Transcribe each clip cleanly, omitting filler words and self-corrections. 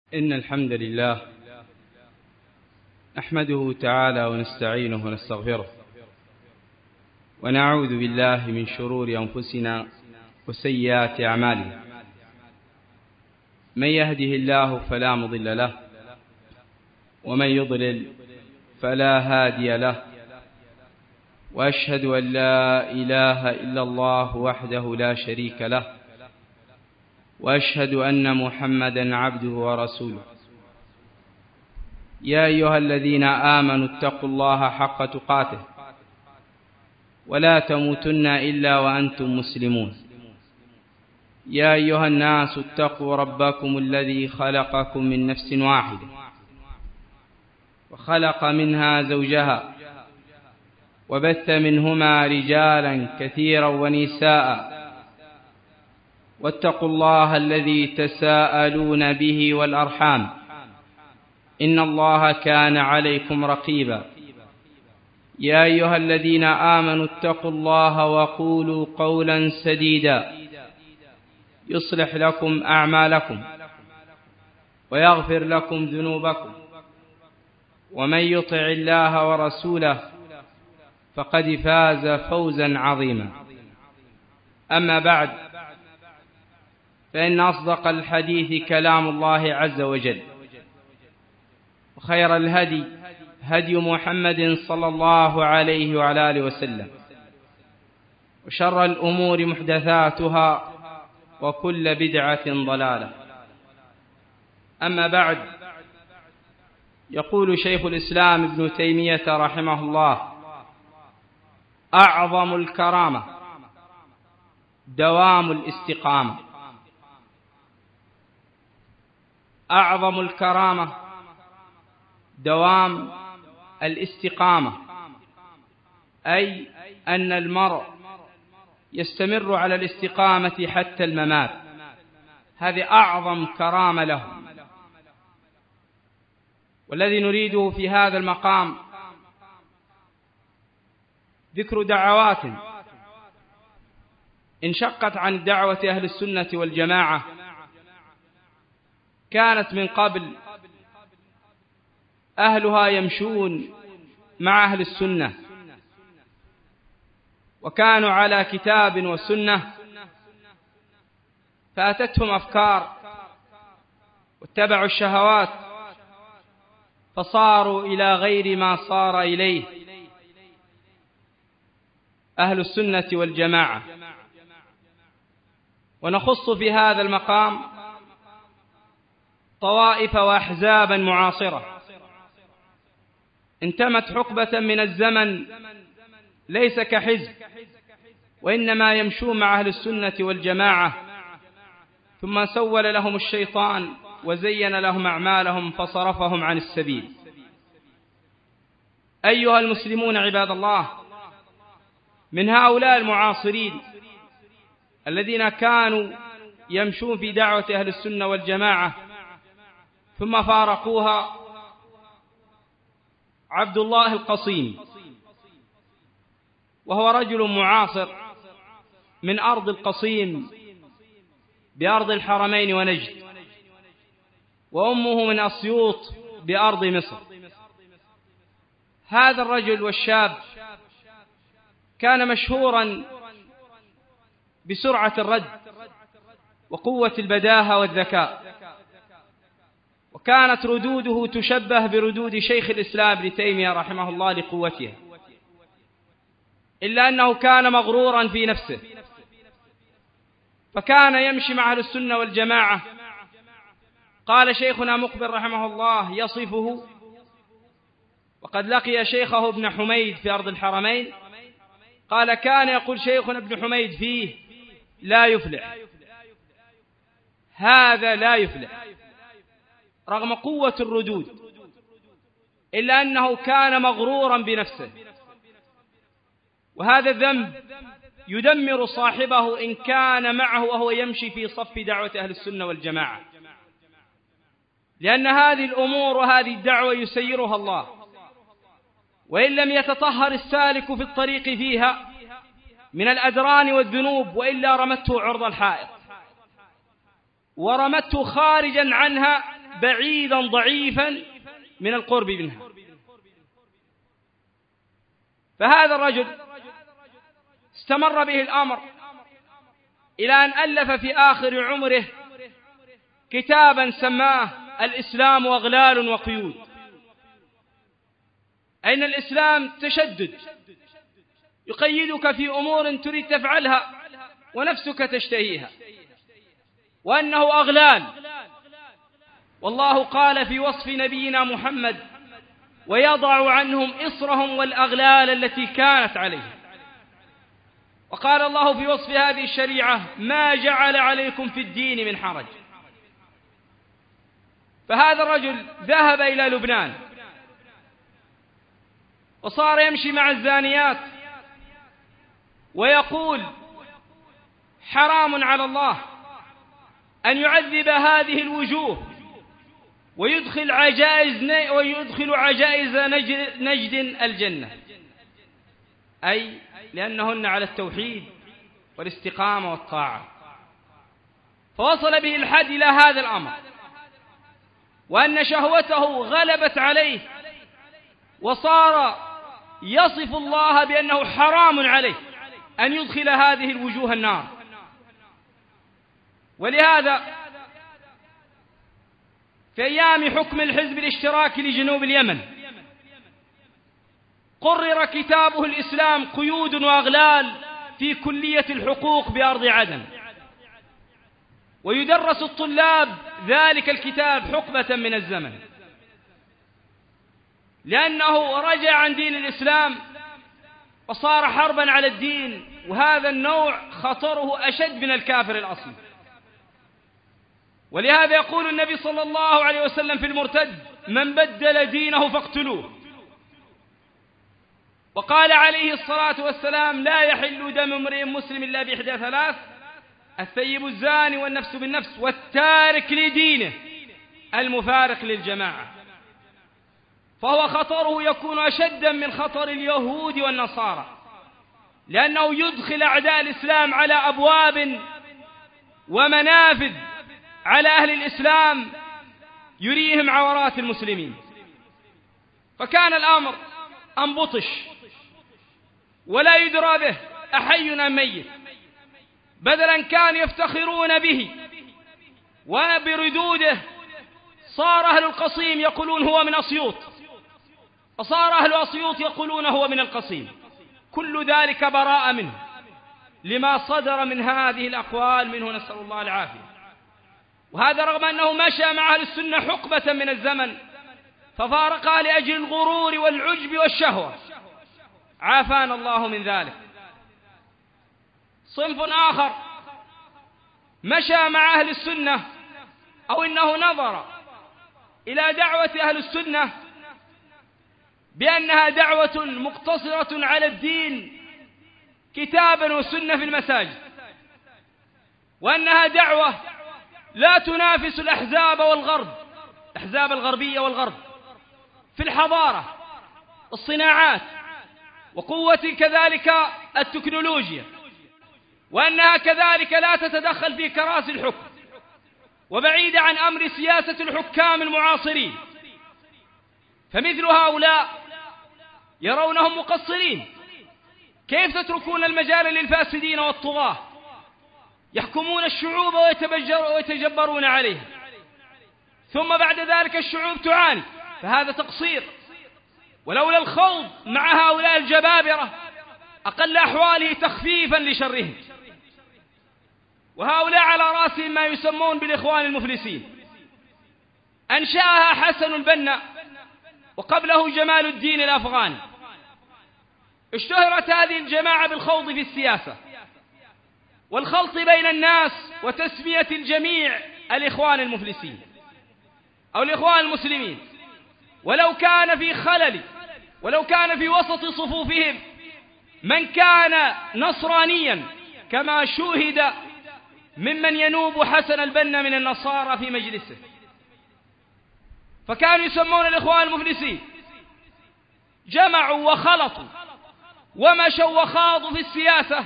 إن الحمد لله نحمده تعالى ونستعينه ونستغفره ونعوذ بالله من شرور أنفسنا وسيئات أعمالنا. من يهده الله فلا مضل له ومن يضلل فلا هادي له، وأشهد أن لا إله إلا الله وحده لا شريك له، وأشهد أن محمدا عبده ورسوله. يا أيها الذين آمنوا اتقوا الله حق تقاته ولا تموتن إلا وأنتم مسلمون. يا أيها الناس اتقوا ربكم الذي خلقكم من نفس واحدة وخلق منها زوجها وبث منهما رجالا كثيرا ونساء، واتقوا الله الذي تساءلون به والأرحام إن الله كان عليكم رقيبا. يا أيها الذين آمنوا اتقوا الله وقولوا قولا سديدا يصلح لكم أعمالكم ويغفر لكم ذنوبكم، ومن يطع الله ورسوله فقد فاز فوزا عظيما. أما بعد، فإن أصدق الحديث كلام الله عز وجل، وخير الهدي هدي محمد صلى الله عليه وعلى آله وسلم، وشر الأمور محدثاتها وكل بدعة ضلالة. أما بعد، يقول شيخ الإسلام ابن تيمية رحمه الله: أعظم الكرامة دوام الاستقامة. أعظم الكرامة دوام الاستقامة، أي أن المرء يستمر على الاستقامة حتى الممات. هذه أعظم كرامة له. والذي نريده في هذا المقام ذكر دعوات انشقت عن دعوة أهل السنة والجماعة، كانت من قبل أهلها يمشون مع أهل السنة وكانوا على كتاب وسنة، فأتتهم أفكار واتبعوا الشهوات فصاروا إلى غير ما صار إليه أهل السنة والجماعة. ونخص في هذا المقام طوائف وأحزابا معاصرة انتمت حقبة من الزمن ليس كحزب، وإنما يمشون مع أهل السنة والجماعة، ثم سول لهم الشيطان وزين لهم أعمالهم فصرفهم عن السبيل. أيها المسلمون عباد الله، من هؤلاء المعاصرين الذين كانوا يمشون في دعوة أهل السنة والجماعة ثم فارقوها عبد الله القصيم، وهو رجل معاصر من أرض القصيم بأرض الحرمين ونجد، وأمه من أسيوط بأرض مصر. هذا الرجل والشاب كان مشهورا بسرعة الرد وقوة البداهة والذكاء، وكانت ردوده تشبه بردود شيخ الإسلام ابن تيمية رحمه الله لقوتها، إلا أنه كان مغرورا في نفسه، فكان يمشي مع أهل السنة والجماعة. قال شيخنا مقبل رحمه الله يصفه، وقد لقي شيخه ابن حميد في أرض الحرمين، قال: كان يقول شيخنا ابن حميد فيه: لا يفلح، هذا لا يفلح، رغم قوة الردود، إلا أنه كان مغرورا بنفسه. وهذا الذنب يدمر صاحبه إن كان معه وهو يمشي في صف دعوة أهل السنة والجماعة، لأن هذه الأمور وهذه الدعوة يسيرها الله، وإن لم يتطهر السالك في الطريق فيها من الأدران والذنوب وإلا رمته عرض الحائط ورمته خارجا عنها بعيدا ضعيفا من القرب منها. فهذا الرجل استمر به الأمر إلى أن ألف في آخر عمره كتابا سماه الإسلام أغلال وقيود. أين الإسلام تشدد يقيدك في أمور تريد تفعلها ونفسك تشتهيها، وأنه أغلال. والله قال في وصف نبينا محمد: ويضع عنهم إصرهم والأغلال التي كانت عليهم. وقال الله في وصف هذه الشريعة: ما جعل عليكم في الدين من حرج. فهذا الرجل ذهب إلى لبنان وصار يمشي مع الزانيات ويقول: حرام على الله أن يعذب هذه الوجوه ويدخل عجائز نجد الجنة، أي لأنهن على التوحيد والاستقامة والطاعة. فوصل به الحد إلى هذا الأمر، وأن شهوته غلبت عليه وصار يصف الله بأنه حرام عليه أن يدخل هذه الوجوه النار. ولهذا في أيام حكم الحزب الاشتراكي لجنوب اليمن قرر كتابه الإسلام قيود وأغلال في كلية الحقوق بأرض عدن، ويدرس الطلاب ذلك الكتاب حقبة من الزمن، لأنه رجع عن دين الإسلام وصار حربا على الدين، وهذا النوع خطره أشد من الكافر الأصلي. ولهذا يقول النبي صلى الله عليه وسلم في المرتد: من بدل دينه فاقتلوه. وقال عليه الصلاة والسلام: لا يحل دم امرئ مسلم إلا بإحدى ثلاث: الثيب الزاني والنفس بالنفس والتارك لدينه المفارق للجماعة. فهو خطره يكون أشد من خطر اليهود والنصارى، لأنه يدخل أعداء الإسلام على أبواب ومنافذ على أهل الإسلام يريهم عورات المسلمين. فكان الأمر أن بطش ولا يدرى به أحي أم ميت، بدلا كانوا يفتخرون به وبردوده. صار أهل القصيم يقولون هو من أسيوط، وصار أهل أسيوط يقولون هو من القصيم. كل ذلك براء منه لما صدر من هذه الأقوال منه، نسأل الله العافية. وهذا رغم أنه مشى مع أهل السنة حقبة من الزمن ففارقها لأجل الغرور والعجب والشهوة، عافانا الله من ذلك. صنف آخر مشى مع أهل السنة، أو إنه نظر إلى دعوة أهل السنة بأنها دعوة مقتصرة على الدين كتابا وسنة في المساجد، وأنها دعوة لا تنافس الأحزاب والغرب، الأحزاب الغربية والغرب في الحضارة والصناعات وقوة كذلك التكنولوجيا، وأنها كذلك لا تتدخل في كراسي الحكم، وبعيدة عن أمر سياسة الحكام المعاصرين. فمثل هؤلاء يرونهم مقصرين. كيف تتركون المجال للفاسدين والطغاة يحكمون الشعوب ويتجبرون عليها، ثم بعد ذلك الشعوب تعاني؟ فهذا تقصير. ولولا الخوض مع هؤلاء الجبابرة أقل أحواله تخفيفا لشرهم. وهؤلاء على رأسهم ما يسمون بالإخوان المفلسين، أنشأها حسن البنا وقبله جمال الدين الأفغاني. اشتهرت هذه الجماعة بالخوض في السياسة والخلط بين الناس وتسمية الجميع الإخوان المفلسين أو الإخوان المسلمين، ولو كان في خلل، ولو كان في وسط صفوفهم من كان نصرانيا كما شوهد ممن ينوب حسن البنا من النصارى في مجلسه. فكانوا يسمون الإخوان المفلسين. جمعوا وخلطوا ومشوا وخاضوا في السياسة،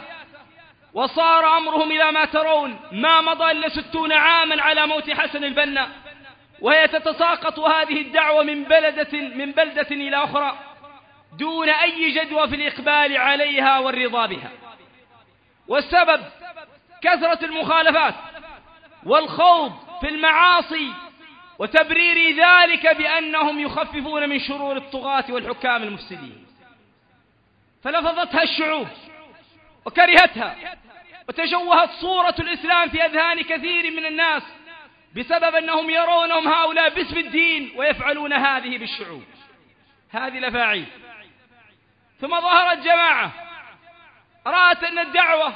وصار أمرهم إلى ما ترون. ما مضى إلا 60 عاما على موت حسن البنا، وهي تتساقط هذه الدعوة من بلدة إلى أخرى دون أي جدوى في الإقبال عليها والرضا بها. والسبب كثرة المخالفات والخوض في المعاصي وتبرير ذلك بأنهم يخففون من شرور الطغاة والحكام المفسدين، فلفظتها الشعوب وكرهتها، وتشوهت صورة الإسلام في أذهان كثير من الناس بسبب أنهم يرونهم هؤلاء باسم الدين ويفعلون هذه بالشعوب. هذه الأفاعيل. ثم ظهرت جماعة رأت أن الدعوة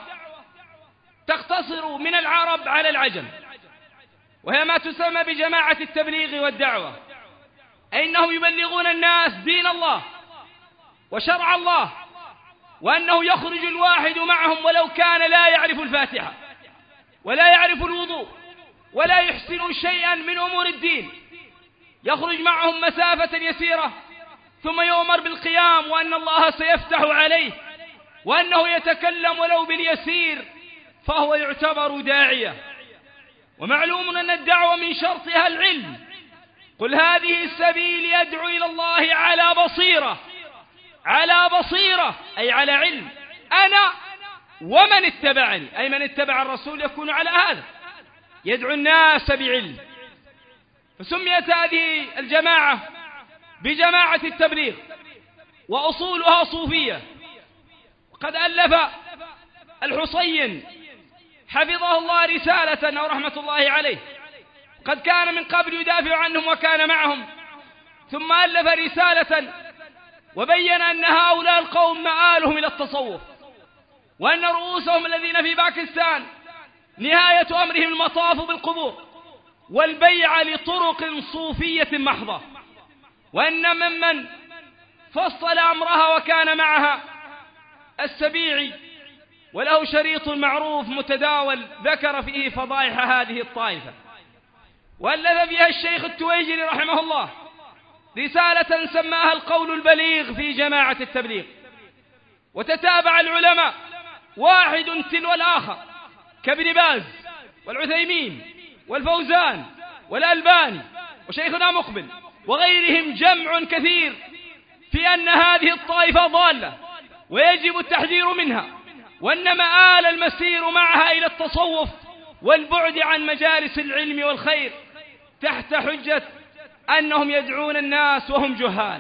تقتصر من العرب على العجم، وهي ما تسمى بجماعة التبليغ والدعوة، أنهم يبلغون الناس دين الله وشرع الله، وأنه يخرج الواحد معهم ولو كان لا يعرف الفاتحة ولا يعرف الوضوء ولا يحسن شيئا من أمور الدين، يخرج معهم مسافة يسيرة ثم يؤمر بالقيام وأن الله سيفتح عليه وأنه يتكلم ولو باليسير فهو يعتبر داعية. ومعلوم أن الدعوة من شرطها العلم. قل هذه السبيل يدعو إلى الله على بصيرة، على بصيرة أي على علم، أنا ومن اتبعني، أي من اتبع الرسول يكون على هذا، يدعو الناس بعلم. فسميت هذه الجماعة بجماعة التبليغ، وأصولها صوفية. وقد ألف الحصين حفظه الله رسالة أو رحمة الله عليه، قد كان من قبل يدافع عنهم وكان معهم، ثم ألف رسالة وبين أن هؤلاء القوم مآلهم إلى التصوف، وأن رؤوسهم الذين في باكستان نهاية أمرهم المطاف بالقبور والبيع لطرق صوفية محضة، وأن ممن فصل أمرها وكان معها السبيعي، وله شريط معروف متداول ذكر فيه فضائح هذه الطائفة. وألف فيها الشيخ التويجري رحمه الله رسالة سماها القول البليغ في جماعة التبليغ. وتتابع العلماء واحد تلو الآخر كابن باز والعثيمين والفوزان والألباني وشيخنا مقبل وغيرهم جمع كثير في أن هذه الطائفة ضالة ويجب التحذير منها، وأن مآل المسير معها إلى التصوف والبعد عن مجالس العلم والخير تحت حجة أنهم يدعون الناس وهم جهال.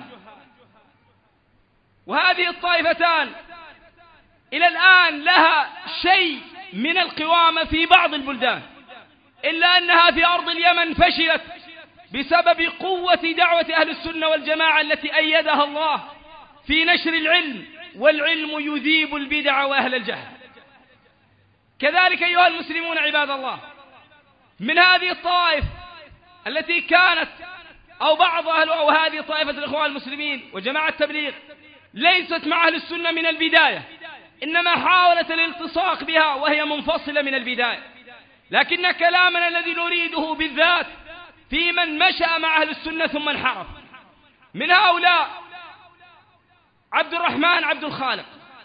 وهذه الطائفتان إلى الآن لها شيء من القوامة في بعض البلدان، إلا أنها في أرض اليمن فشلت بسبب قوة دعوة أهل السنة والجماعة التي أيدها الله في نشر العلم، والعلم يذيب البدع وأهل الجهل. كذلك أيها المسلمون عباد الله، من هذه الطائف التي كانت أو بعض أهل أو هذه طائفة الإخوان المسلمين وجماعة التبليغ ليست مع أهل السنة من البداية، إنما حاولت الالتصاق بها وهي منفصلة من البداية. لكن كلامنا الذي نريده بالذات في من مشى مع أهل السنة ثم انحرف. من هؤلاء عبد الرحمن عبد الخالق،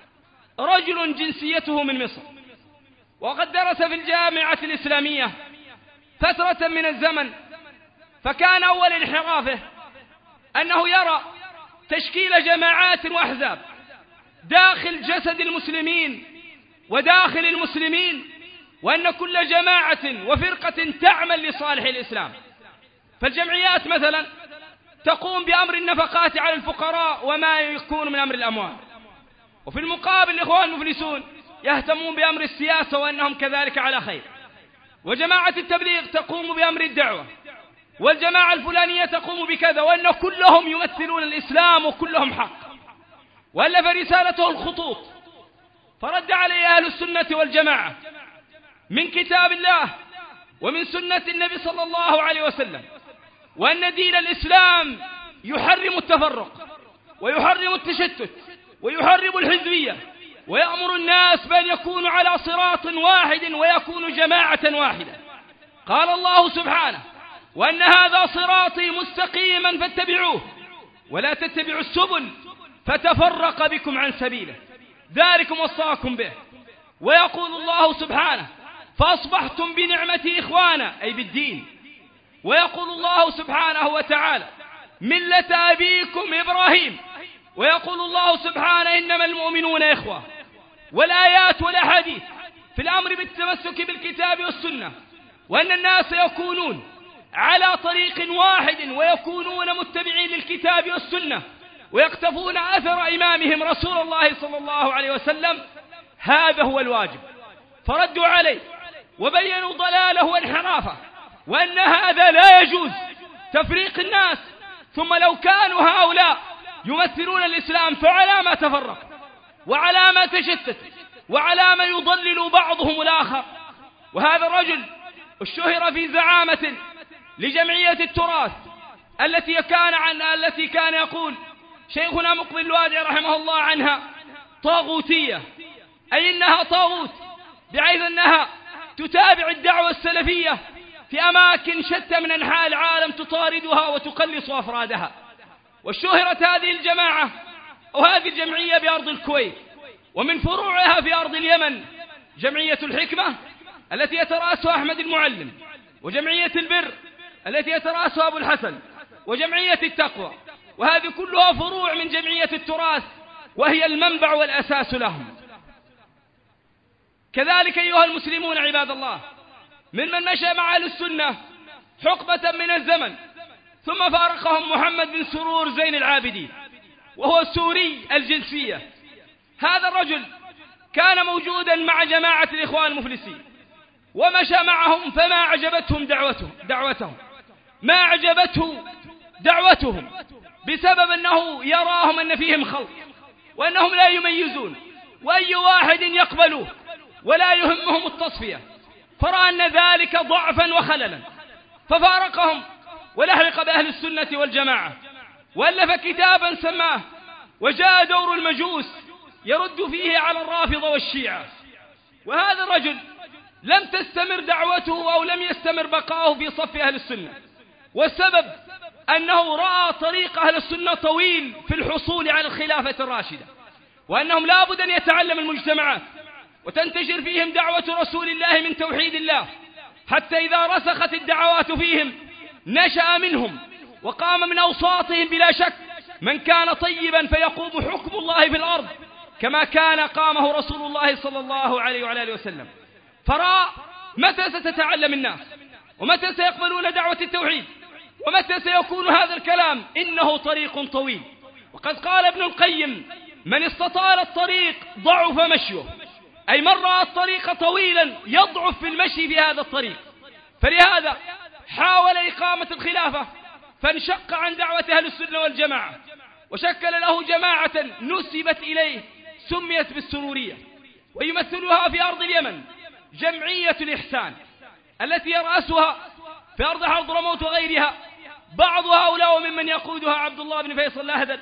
رجل جنسيته من مصر، وقد درس في الجامعة الإسلامية فترة من الزمن، فكان أول انحرافه أنه يرى تشكيل جماعات وأحزاب داخل جسد المسلمين وداخل المسلمين، وأن كل جماعة وفرقة تعمل لصالح الإسلام. فالجمعيات مثلا تقوم بأمر النفقات على الفقراء وما يكون من أمر الأموال، وفي المقابل الإخوان المفلسون يهتمون بأمر السياسة وأنهم كذلك على خير. وجماعة التبليغ تقوم بأمر الدعوة، والجماعة الفلانية تقوم بكذا، وأن كلهم يمثلون الإسلام وكلهم حق. وألف رسالته الخطوط، فرد عليه أهل السنة والجماعة من كتاب الله ومن سنة النبي صلى الله عليه وسلم، وأن دين الإسلام يحرم التفرق ويحرم التشتت ويحرم الحزبية، ويأمر الناس بأن يكونوا على صراط واحد ويكونوا جماعة واحدة. قال الله سبحانه: وأن هذا صراطي مستقيما فاتبعوه ولا تتبعوا السبل فتفرق بكم عن سبيله ذلكم وصاكم به. ويقول الله سبحانه: فأصبحتم بنعمتي إخوانا، أي بالدين. ويقول الله سبحانه وتعالى ملة أبيكم إبراهيم، ويقول الله سبحانه إنما المؤمنون إخوة. والآيات والأحاديث في الأمر بالتمسك بالكتاب والسنة، وأن الناس يكونون على طريق واحد ويكونون متبعين للكتاب والسنة ويقتفون أثر إمامهم رسول الله صلى الله عليه وسلم، هذا هو الواجب. فردوا عليه وبينوا ضلاله وانحرافه، وأن هذا لا يجوز تفريق الناس. ثم لو كانوا هؤلاء يمثلون الإسلام فعلى ما تفرق وعلى ما تشتت وعلى ما يضلل بعضهم الآخر. وهذا الرجل اشتهر في زعامة لجمعية التراث التي كان يقول شيخنا مقبل الوادع رحمه الله عنها طاغوتية، أي إنها طاغوت، بحيث أنها تتابع الدعوة السلفية في أماكن شتى من أنحاء العالم تطاردها وتقلص أفرادها. واشتهرت هذه الجماعة أو هذه الجمعية بأرض الكويت، ومن فروعها في أرض اليمن جمعية الحكمة التي يترأسها أحمد المعلم، وجمعية البر التي يترأسها أبو الحسن، وجمعية التقوى، وهذه كلها فروع من جمعية التراث وهي المنبع والأساس لهم. كذلك أيها المسلمون عباد الله، ممن مشى مع أهل السنة حقبة من الزمن ثم فارقهم محمد بن سرور زين العابدين، وهو سوري الجنسية. هذا الرجل كان موجودا مع جماعة الإخوان المفلسين ومشى معهم، فما عجبتهم دعوتهم ما عجبته دعوتهم، بسبب أنه يراهم أن فيهم خلط وأنهم لا يميزون وأي واحد يقبلوه ولا يهمهم التصفية، فرأى أن ذلك ضعفا وخللا ففارقهم ولحق بأهل السنة والجماعة، وألف كتابا سماه وجاء دور المجوس يرد فيه على الرافضة والشيعة. وهذا الرجل لم تستمر دعوته أو لم يستمر بقاؤه في صف أهل السنة، والسبب أنه رأى طريق أهل السنة طويل في الحصول على الخلافة الراشدة، وأنهم لا بد أن يتعلم المجتمعات وتنتشر فيهم دعوة رسول الله من توحيد الله، حتى إذا رسخت الدعوات فيهم نشأ منهم وقام من أوساطهم بلا شك من كان طيبا فيقوم حكم الله في الأرض كما كان قامه رسول الله صلى الله عليه وعلى آله وسلم. فرأى متى ستتعلم الناس ومتى سيقبلون دعوة التوحيد ومتى سيكون هذا الكلام، إنه طريق طويل. وقد قال ابن القيم من استطال الطريق ضعف مشيه، أي من رأى الطريق طويلا يضعف في المشي في هذا الطريق. فلهذا حاول إقامة الخلافة فانشق عن دعوة أهل السنة والجماعة، وشكل له جماعة نسبت إليه سميت بالسرورية، ويمثلها في أرض اليمن جمعية الإحسان التي يرأسها في أرض حضرموت وغيرها بعض هؤلاء وممن يقودها عبد الله بن فيصل الأهدل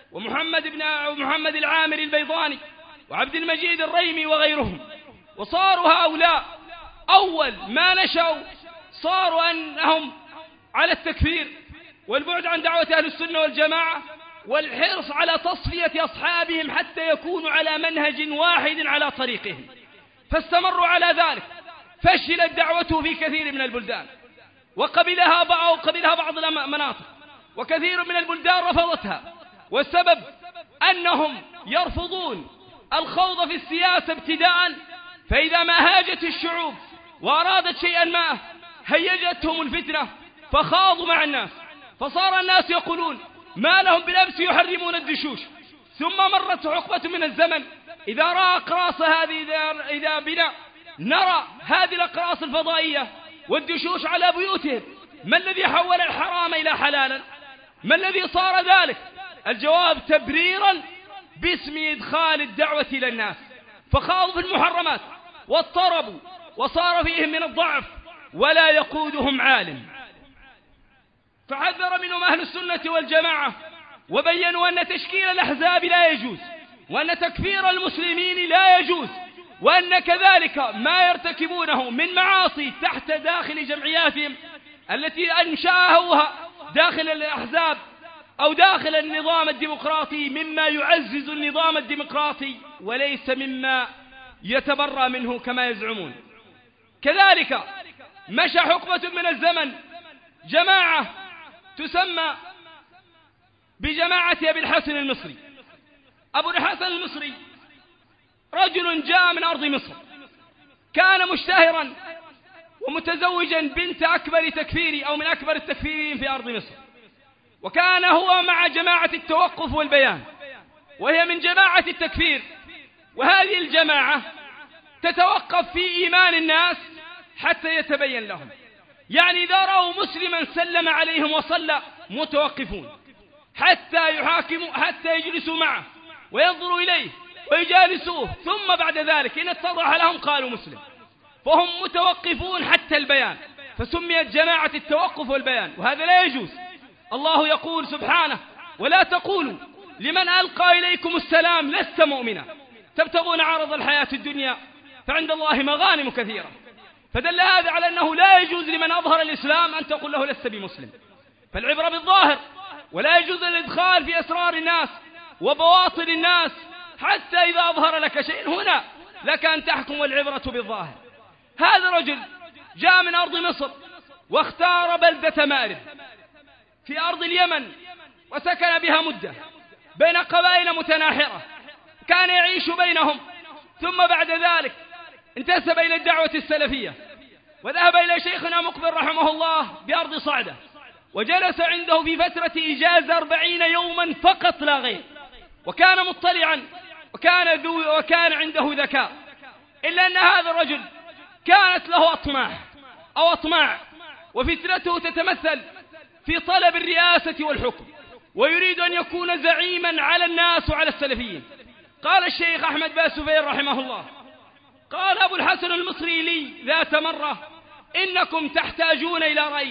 ومحمد العامر البيضاني وعبد المجيد الريمي وغيرهم. وصاروا هؤلاء أول ما نشأوا صاروا أنهم على التكفير والبعد عن دعوة أهل السنة والجماعة والحرص على تصفية أصحابهم حتى يكونوا على منهج واحد على طريقهم، فاستمروا على ذلك. فشلت دعوته في كثير من البلدان وقبلها بعض المناطق، وكثير من البلدان رفضتها، والسبب أنهم يرفضون الخوض في السياسة ابتداء، فإذا ما هاجت الشعوب وأرادت شيئا ما هيجتهم الفتنة فخاضوا مع الناس، فصار الناس يقولون ما لهم بالأمس يحرمون الدشوش. ثم مرت حقبة من الزمن إذا رأى أقراص هذه إذا بنا نرى هذه الأقراص الفضائية والدشوش على بيوتهم، ما الذي حول الحرام إلى حلالا؟ ما الذي صار ذلك؟ الجواب تبريرا باسم إدخال الدعوة إلى الناس، فخاضوا في المحرمات واضطربوا وصار فيهم من الضعف ولا يقودهم عالم. فحذر منهم أهل السنة والجماعة وبينوا أن تشكيل الأحزاب لا يجوز، وأن تكفير المسلمين لا يجوز، وأن كذلك ما يرتكبونه من معاصي تحت داخل جمعياتهم التي أنشأوها داخل الأحزاب أو داخل النظام الديمقراطي مما يعزز النظام الديمقراطي وليس مما يتبرى منه كما يزعمون. كذلك مشى حقبة من الزمن جماعة تسمى بجماعة أبي الحسن المصري. أبو الحسن المصري رجل جاء من أرض مصر، كان مشتهرا ومتزوجا بنت أكبر تكفيري أو من أكبر التكفيرين في أرض مصر، وكان هو مع جماعة التوقف والبيان، وهي من جماعة التكفير. وهذه الجماعة تتوقف في إيمان الناس حتى يتبين لهم، يعني إذا رأوا مسلما سلم عليهم وصلى متوقفون حتى يحاكموا، حتى يجلسوا معه وينظروا إليه ويجالسوه، ثم بعد ذلك إن اتضح لهم قالوا مسلم، فهم متوقفون حتى البيان، فسميت جماعة التوقف والبيان، وهذا لا يجوز. الله يقول سبحانه: ولا تقولوا لمن ألقى إليكم السلام لست مؤمنا تبتغون عرض الحياة الدنيا فعند الله مغانم كثيرة. فدل هذا على أنه لا يجوز لمن أظهر الإسلام أن تقول له لست بمسلم، فالعبرة بالظاهر، ولا يجوز الإدخال في أسرار الناس وبواطن الناس حتى إذا أظهر لك شيء هنا لك أن تحكم، والعبرة بالظاهر. هذا رجل جاء من أرض مصر واختار بلدة مأرب في أرض اليمن، وسكن بها مدة بين قبائل متناحرة، كان يعيش بينهم، ثم بعد ذلك انتسب إلى الدعوة السلفية، وذهب إلى شيخنا مقبل رحمه الله بأرض صعدة، وجلس عنده في فترة إجازة 40 يوما فقط لا غير، وكان مطلعا وكان عنده ذكاء، إلا أن هذا الرجل كانت له أطماع، وفتنته تتمثل في طلب الرئاسة والحكم، ويريد أن يكون زعيما على الناس وعلى السلفيين. قال الشيخ أحمد باسفير رحمه الله، قال أبو الحسن المصري لي ذات مرة: إنكم تحتاجون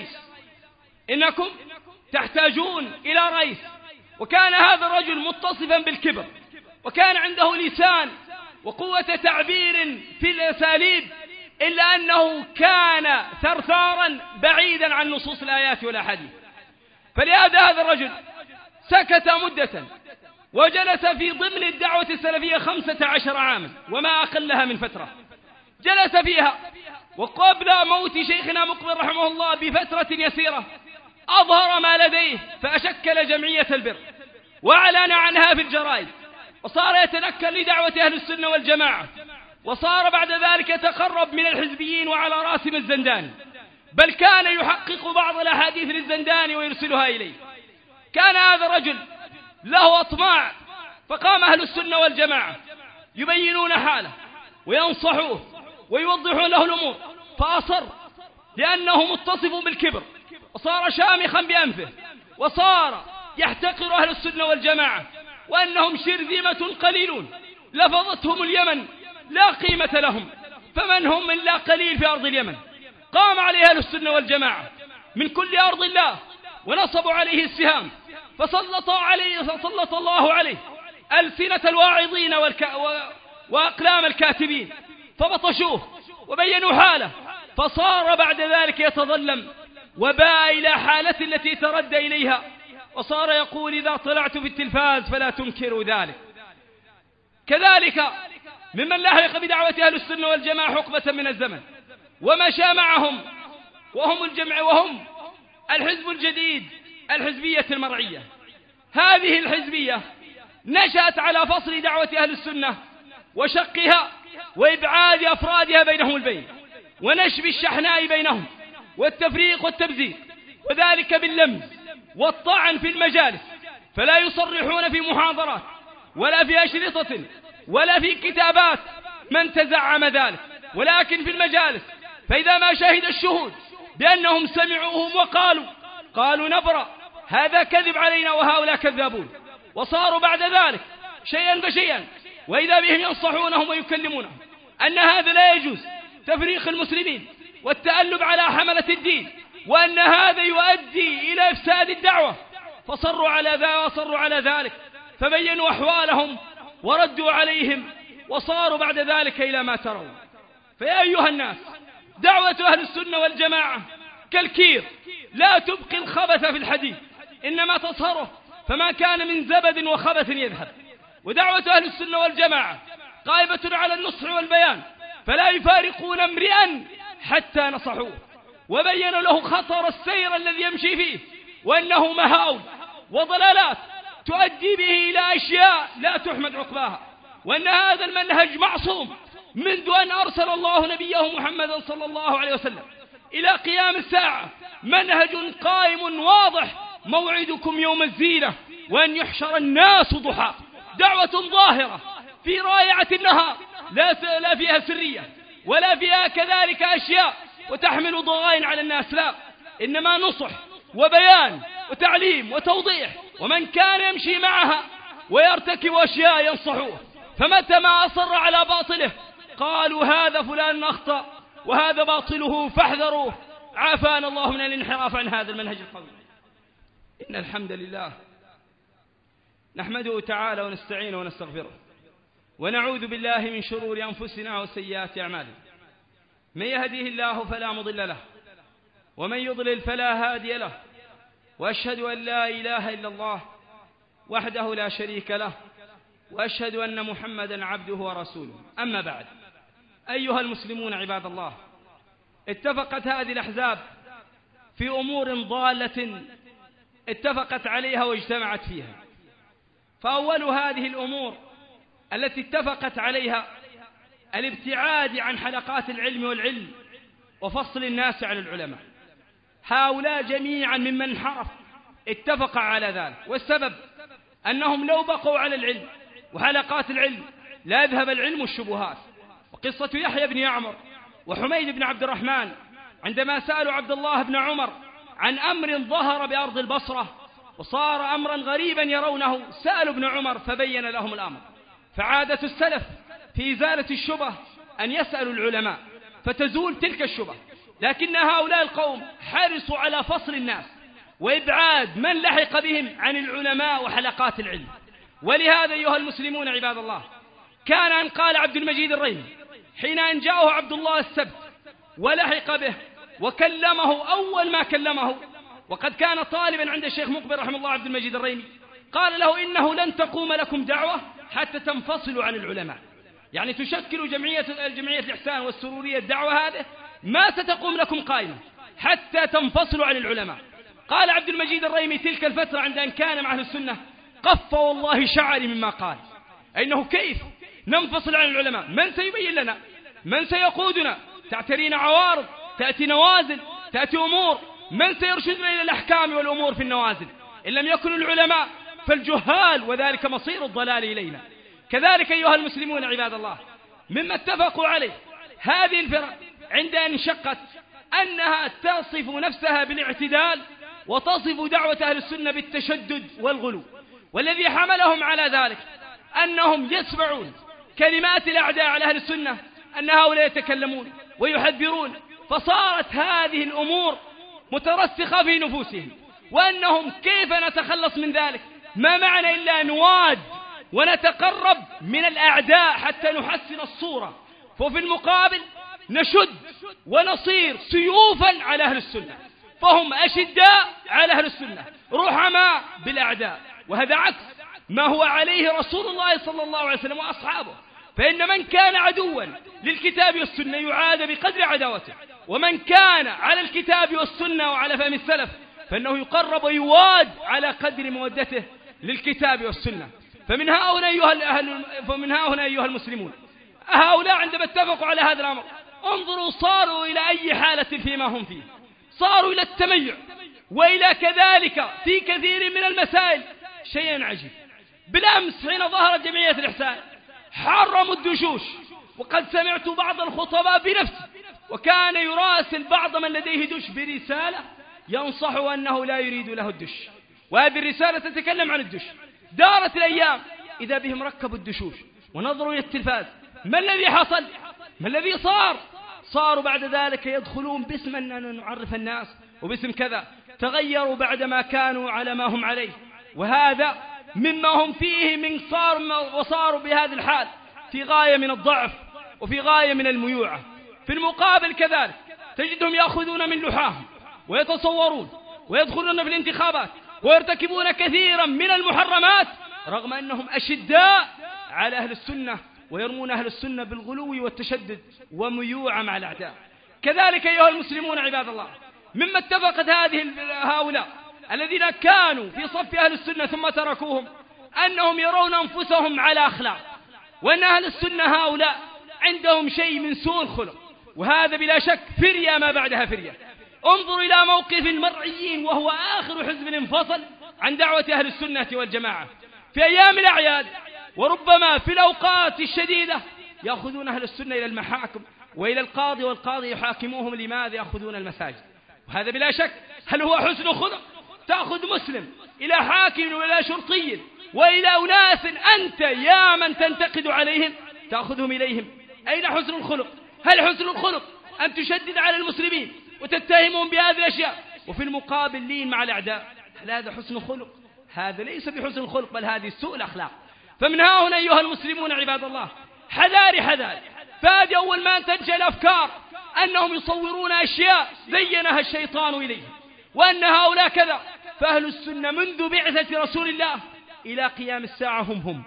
إلى رئيس. وكان هذا الرجل متصفا بالكبر، وكان عنده لسان وقوة تعبير في الأساليب، إلا أنه كان ثرثارا بعيدا عن نصوص الآيات والأحاديث. فلهذا هذا الرجل سكت مدة، وجلس في ضمن الدعوة السلفية 15 عاما وما أقلها من فترة جلس فيها. وقبل موت شيخنا مقبل رحمه الله بفترة يسيرة أظهر ما لديه، فأشكل جمعية البر وأعلن عنها في الجرائد، وصار يتنكر لدعوة أهل السنة والجماعة، وصار بعد ذلك يتقرب من الحزبيين وعلى راسهم الزنداني، بل كان يحقق بعض الأحاديث للزنداني ويرسلها إليه. كان هذا الرجل له أطماع، فقام أهل السنة والجماعة يبينون حاله وينصحوه ويوضحون له الأمور، فأصر لأنه متصف بالكبر، وصار شامخا بأنفه، وصار يحتقر أهل السنة والجماعة وأنهم شرذمة قليلون لفظتهم اليمن لا قيمة لهم، فمن هم إلا قليل في أرض اليمن. قام عليه أهل السنة والجماعة من كل أرض الله ونصبوا عليه السهام، فسلط الله عليه ألسنة الواعظين وأقلام الكاتبين، فبطشوه وبينوا حاله، فصار بعد ذلك يتظلم وباء إلى حالة التي تردى إليها، وصار يقول: إذا طلعت في التلفاز فلا تنكروا ذلك. كذلك ممن لحق بدعوة أهل السنة والجماعة حقبة من الزمن ومشى معهم وهم الحزب الجديد، الحزبية المرعية. هذه الحزبية نشأت على فصل دعوة أهل السنة وشقها وإبعاد أفرادها بينهم البين، ونشب الشحناء بينهم والتفريق والتبذير، وذلك باللمز والطعن في المجالس، فلا يصرحون في محاضرات ولا في أشرطة ولا في كتابات من تزعم ذلك، ولكن في المجالس. فإذا ما شهد الشهود بأنهم سمعوهم قالوا نبرأ، هذا كذب علينا وهؤلاء كذابون، وصاروا بعد ذلك شيئا فشيئا وإذا بهم ينصحونهم ويكلمونهم أن هذا لا يجوز، تفريق المسلمين والتألب على حملة الدين، وأن هذا يؤدي إلى إفساد الدعوة، فصروا على ذلك، فبينوا أحوالهم وردوا عليهم، وصاروا بعد ذلك إلى ما ترون. فيا أيها الناس، دعوة أهل السنة والجماعة كالكير لا تبقي الخبث في الحديد، إنما تصهره، فما كان من زبد وخبث يذهب. ودعوة أهل السنة والجماعة قائمة على النصح والبيان، فلا يفارقون امرئا حتى نصحوه، وبين له خطر السير الذي يمشي فيه، وأنه مهاول وضلالات تؤدي به إلى أشياء لا تحمد عقباها، وأن هذا المنهج معصوم منذ أن أرسل الله نبيه محمدا صلى الله عليه وسلم إلى قيام الساعة، منهج قائم واضح: موعدكم يوم الزينة وأن يحشر الناس ضحى. دعوة ظاهرة في رائعة النهار، لا فيها سرية ولا فيها كذلك أشياء وتحمل ضغائن على الناس، لا، إنما نصح وبيان وتعليم وتوضيح. ومن كان يمشي معها ويرتكب أشياء ينصحوه، فمتى ما أصر على باطله قالوا هذا فلان أخطأ وهذا باطله فاحذروه. عافانا الله من الانحراف عن هذا المنهج القوي. إن الحمد لله نحمده تعالى ونستعينه ونستغفره، ونعوذ بالله من شرور أنفسنا وسيئات أعمالنا. من يهديه الله فلا مضل له، ومن يضلل فلا هادي له، وأشهد أن لا إله إلا الله وحده لا شريك له، وأشهد أن محمدا عبده ورسوله. أما بعد، أيها المسلمون عباد الله، اتفقت هذه الأحزاب في أمور ضالة اتفقت عليها واجتمعت فيها. فأول هذه الأمور التي اتفقت عليها الابتعاد عن حلقات العلم والعلم وفصل الناس عن العلماء. هؤلاء جميعا ممن انحرف اتفق على ذلك، والسبب أنهم لو بقوا على العلم وحلقات العلم لا يذهب العلم الشبهات. وقصة يحيى بن يعمر وحميد بن عبد الرحمن عندما سألوا عبد الله بن عمر عن أمر ظهر بأرض البصرة وصار أمرا غريبا يرونه، سألوا ابن عمر فبين لهم الأمر. فعادة السلف في إزالة الشبه أن يسألوا العلماء فتزول تلك الشبه، لكن هؤلاء القوم حرصوا على فصل الناس وإبعاد من لحق بهم عن العلماء وحلقات العلم. ولهذا أيها المسلمون عباد الله، كان أن قال عبد المجيد الريمي حين أن جاءه عبد الله السبت ولحق به وكلمه أول ما كلمه، وقد كان طالبا عند الشيخ مقبل رحمه الله عبد المجيد الريمي، قال له إنه لن تقوم لكم دعوة حتى تنفصلوا عن العلماء، يعني تشكلوا جمعية الإحسان والسرورية الدعوة هذه ما ستقوم لكم قائمة حتى تنفصلوا عن العلماء. قال عبد المجيد الريمي تلك الفترة عند أن كان مع أهل السنة قف والله شعري مما قال، إنه كيف ننفصل عن العلماء؟ من سيبين لنا؟ من سيقودنا؟ تعترينا عوارض، تأتي نوازل، تأتي أمور، من سيرشدنا إلى الأحكام والأمور في النوازل؟ إن لم يكن العلماء فالجهال، وذلك مصير الضلال إلينا. كذلك أيها المسلمون عباد الله، مما اتفقوا عليه هذه الفرق عند أن انشقت أنها تصف نفسها بالاعتدال وتصف دعوة أهل السنة بالتشدد والغلو، والذي حملهم على ذلك أنهم يسمعون كلمات الأعداء على أهل السنة أن هؤلاء يتكلمون ويحذرون، فصارت هذه الأمور مترسخة في نفوسهم، وأنهم كيف نتخلص من ذلك؟ ما معنى إلا نواد ونتقرب من الأعداء حتى نحسن الصورة، وفي المقابل نشد ونصير سيوفا على أهل السنة، فهم أشداء على أهل السنة رحماء بالأعداء، وهذا عكس ما هو عليه رسول الله صلى الله عليه وسلم وأصحابه. فإن من كان عدوا للكتاب والسنة يعاد بقدر عداوته، ومن كان على الكتاب والسنة وعلى فهم السلف فإنه يقرب ويواد على قدر مودته للكتاب والسنة. فمن ها هنا أيها المسلمون، هؤلاء عندما اتفقوا على هذا الأمر انظروا صاروا إلى أي حالة فيما هم فيه، صاروا إلى التميع، وإلى كذلك في كثير من المسائل شيء عجيب. بالأمس حين ظهرت جمعية الإحسان حرموا الدشوش، وقد سمعت بعض الخطباء بنفسه وكان يراسل بعض من لديه دش برسالة ينصحه أنه لا يريد له الدش، وهذه الرسالة تتكلم عن الدش. دارت الأيام إذا بهم ركبوا الدشوش ونظروا إلى التلفاز، ما الذي حصل؟ ما الذي صاروا بعد ذلك يدخلون باسم أننا نعرف الناس وباسم كذا، تغيروا بعدما كانوا على ما هم عليه، وهذا مما هم فيه من وصاروا بهذه الحال في غاية من الضعف وفي غاية من الميوعة. في المقابل كذلك تجدهم يأخذون من لحاهم ويتصورون ويدخلون في الانتخابات ويرتكبون كثيرا من المحرمات رغم أنهم أشداء على أهل السنة، ويرمون أهل السنة بالغلو والتشدد وميوعة مع الأعداء. كذلك أيها المسلمون عباد الله، مما اتفقت هؤلاء الذين كانوا في صف أهل السنة ثم تركوهم أنهم يرون أنفسهم على أخلاق، وأن أهل السنة هؤلاء عندهم شيء من سوء الخلق، وهذا بلا شك فرية ما بعدها فرية. انظروا إلى موقف المرعيين وهو آخر حزب انفصل عن دعوة أهل السنة والجماعة في أيام الأعياد، وربما في الأوقات الشديدة يأخذون أهل السنة إلى المحاكم وإلى القاضي، والقاضي يحاكموهم. لماذا يأخذون المساجد؟ وهذا بلا شك هل هو حسن خلق؟ تأخذ مسلم إلى حاكم وإلى شرطي وإلى أناس أنت يا من تنتقد عليهم تأخذهم إليهم، أين حسن الخلق؟ هل حسن الخلق أن تشدد على المسلمين وتتهمهم بهذه الأشياء وفي المقابل لين مع الأعداء؟ هل هذا حسن خلق؟ هذا ليس بحسن الخلق، بل هذه سوء الأخلاق. فمن ها هنا أيها المسلمون عباد الله حذاري حذاري. فهذه أول ما تنشأ الأفكار أنهم يصورون أشياء زينها الشيطان إليه، وأن هؤلاء كذا. فأهل السنة منذ بعثة رسول الله إلى قيام الساعة هم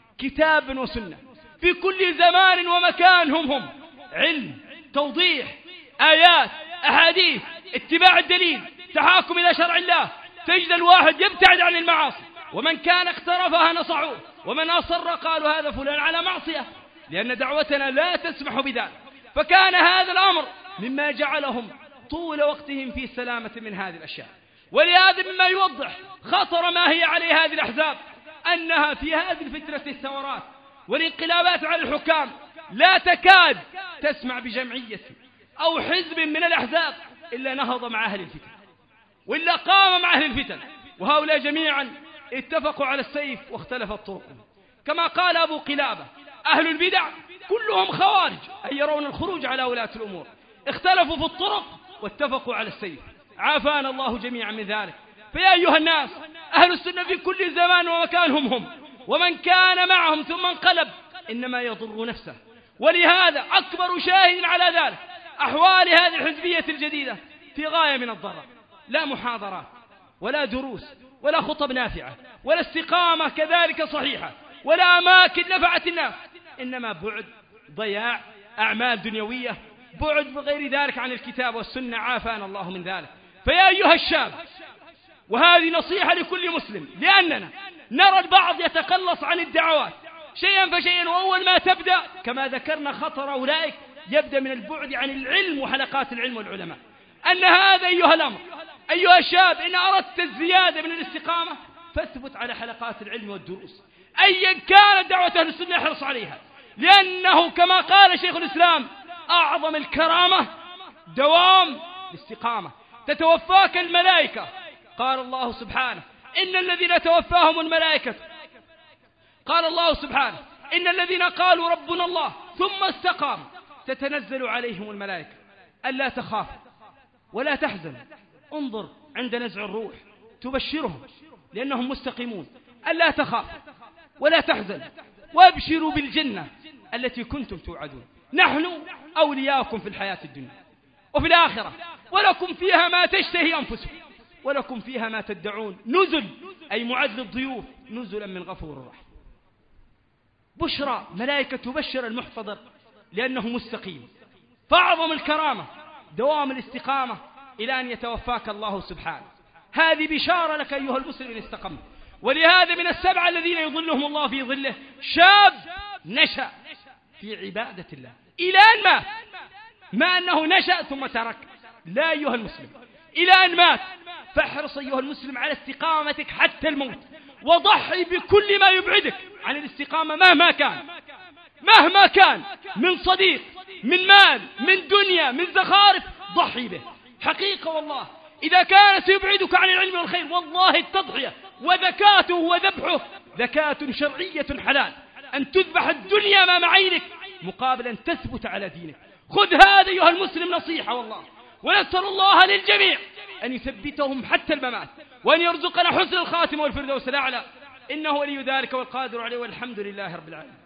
كتاب وسنة، في كل زمان ومكان هم علم، توضيح، آيات، أحاديث، اتباع الدليل، تحاكم إلى شرع الله. تجد الواحد يبتعد عن المعاصي، ومن كان اقترفها نصحوه، ومن أصر قالوا هذا فلان على معصية، لأن دعوتنا لا تسمح بذلك. فكان هذا الأمر مما جعلهم طول وقتهم في سلامة من هذه الأشياء. ولهذا مما يوضح خطر ما هي عليه هذه الأحزاب أنها في هذه الفترة الثورات والانقلابات على الحكام لا تكاد تسمع بجمعية أو حزب من الأحزاب إلا نهض مع أهل الفتن، وإلا قام مع أهل الفتن، وهؤلاء جميعا اتفقوا على السيف واختلفت طرقهم. كما قال أبو قلابة أهل البدع كلهم خوارج، أي يرون الخروج على ولاة الأمور. اختلفوا في الطرق واتفقوا على السيف، عافانا الله جميعا من ذلك. فيا أيها الناس، أهل السنة في كل زمان ومكان هم، ومن كان معهم ثم انقلب إنما يضر نفسه. ولهذا أكبر شاهد على ذلك أحوال هذه الحزبية الجديدة في غاية من الضرر، لا محاضرات ولا دروس ولا خطب نافعة ولا استقامة كذلك صحيحة ولا أماكن نفعت الناس، إنما بعد، ضياع، أعمال دنيوية، بعد بغير ذلك عن الكتاب والسنة، عافانا الله من ذلك. فيا أيها الشاب، وهذه نصيحة لكل مسلم، لأننا نرى البعض يتقلص عن الدعوات شيئا فشيئا، وأول ما تبدأ كما ذكرنا خطر أولئك يبدأ من البعد عن العلم وحلقات العلم والعلماء. أن هذا أيها الأمر أيها الشاب، إن أردت الزيادة من الاستقامة فاثبت على حلقات العلم والدروس أيا كانت دعوة أهل السنة احرص عليها، لأنه كما قال شيخ الإسلام أعظم الكرامة دوام الاستقامة. تتوفاك الملائكة، قال الله سبحانه إن الذين توفاهم الملائكة، قال الله سبحانه إن الذين قالوا ربنا الله ثم استقاموا تتنزل عليهم الملائكة ألا تخافوا ولا تحزنوا. انظر عند نزع الروح تبشرهم لأنهم مستقيمون، ألا تخافوا ولا تحزنوا وابشروا بالجنة التي كنتم توعدون، نحن أولياؤكم في الحياة الدنيا وفي الآخرة، ولكم فيها ما تشتهي أنفسكم ولكم فيها ما تدعون، نزل أي معد للضيوف، نزلا من غفور رحيم. بشرى، ملائكة تبشر المحتضر لأنه مستقيم. فأعظم الكرامة دوام الاستقامة إلى أن يتوفاك الله سبحانه. هذه بشارة لك أيها المسلم إن استقمت. ولهذا من السبعة الذين يظلهم الله في ظله شاب نشأ في عبادة الله إلى أن مات، ما أنه نشأ ثم ترك، لا أيها المسلم، إلى أن مات. فاحرص أيها المسلم على استقامتك حتى الموت، وضحي بكل ما يبعدك عن الاستقامة مهما كان من صديق، من مال، من دنيا، من زخارف، ضحي به. حقيقة والله إذا كان سيبعدك عن العلم والخير، والله التضحية وذكاته وذبحه ذكاة شرعية حلال، أن تذبح الدنيا أمام عينك مقابل أن تثبت على دينك. خذ هذا أيها المسلم نصيحة والله، ونسأل الله للجميع أن يثبتهم حتى الممات، وأن يرزقنا حسن الخاتمة والفردوس الأعلى، إنه ولي ذلك والقادر عليه، والحمد لله رب العالمين.